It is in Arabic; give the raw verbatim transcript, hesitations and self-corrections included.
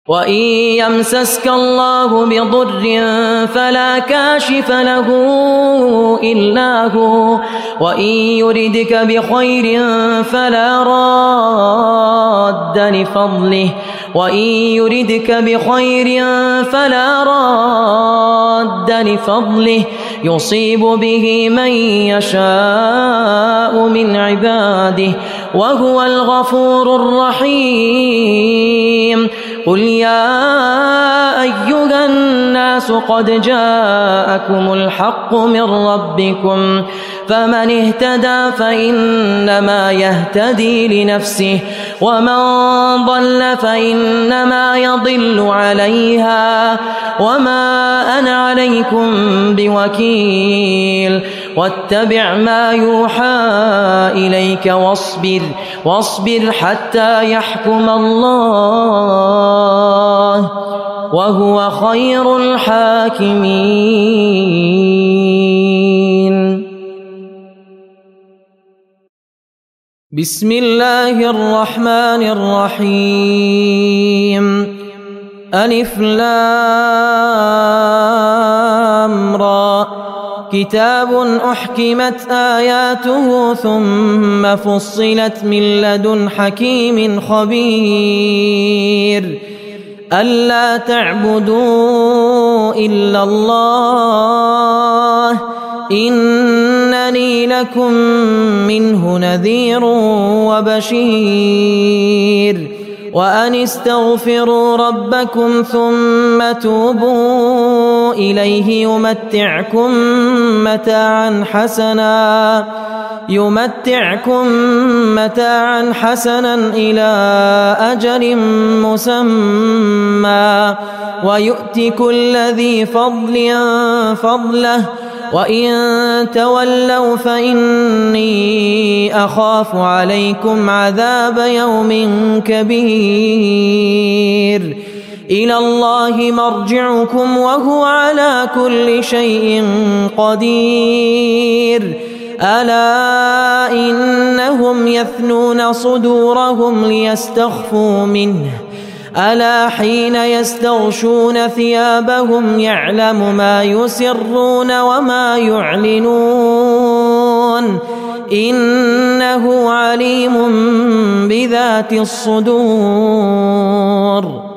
وإن يمسسك الله بضر فلا كاشف له إلا هو وإن يردك بخير فلا راد لفضله وإن يردك بخير فلا راد لفضله يصيب به من يشاء من عباده وهو الغفور الرحيم. قل يا أيها الناس قد جاءكم الحق من ربكم فمن اهتدى فإنما يهتدي لنفسه ومن ضل فإنما يضل عليها وما أنا عليكم بوكيل. واتبع ما يوحى إليك واصبر واصبر حتى يحكم الله وهو خير الحاكمين. بسم الله الرحمن الرحيم. ألف لام را كتاب أحكمت آياته ثم فصلت من لدن حكيم خبير ألا تعبدوا إلا الله إنني لكم منه نذير وبشير. وأن استغفروا ربكم ثم توبوا إليه يمتعكم متاعا حسنا يمتعكم متاعا حسنا إلى أجل مسمى ويؤتي كل ذي فضل فضله وإن تولوا فإني أخاف عليكم عذاب يوم كبير. إلى الله مرجعكم وهو على كل شيء قدير. ألا إنهم يثنون صدورهم ليستخفوا منه ألا حين يستغشون ثيابهم يعلم ما يسرون وما يعلنون إنه عليم بذات الصدور.